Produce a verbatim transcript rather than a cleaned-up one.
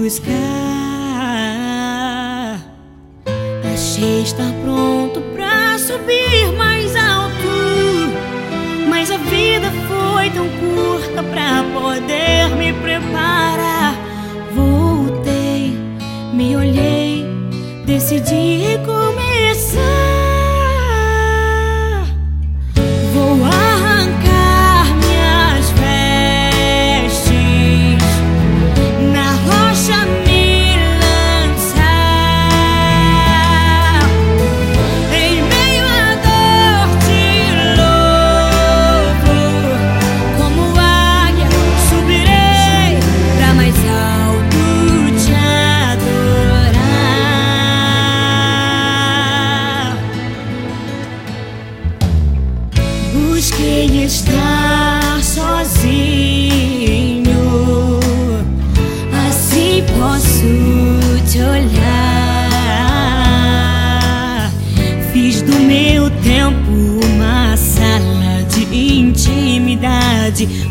buscar. Achei estar pronto pra subir mais alto, mas a vida foi tão curta pra poder me preparar. Voltei, me olhei, decidi recomeçar. Vou arrancar minhas vestes, na rocha me lançar. Em meio à dor te louvo, como águia subirei pra mais alto te adorar. Busquei estar sozinho, assim posso te olhar. Fiz do meu tempo uma sala de intimidade,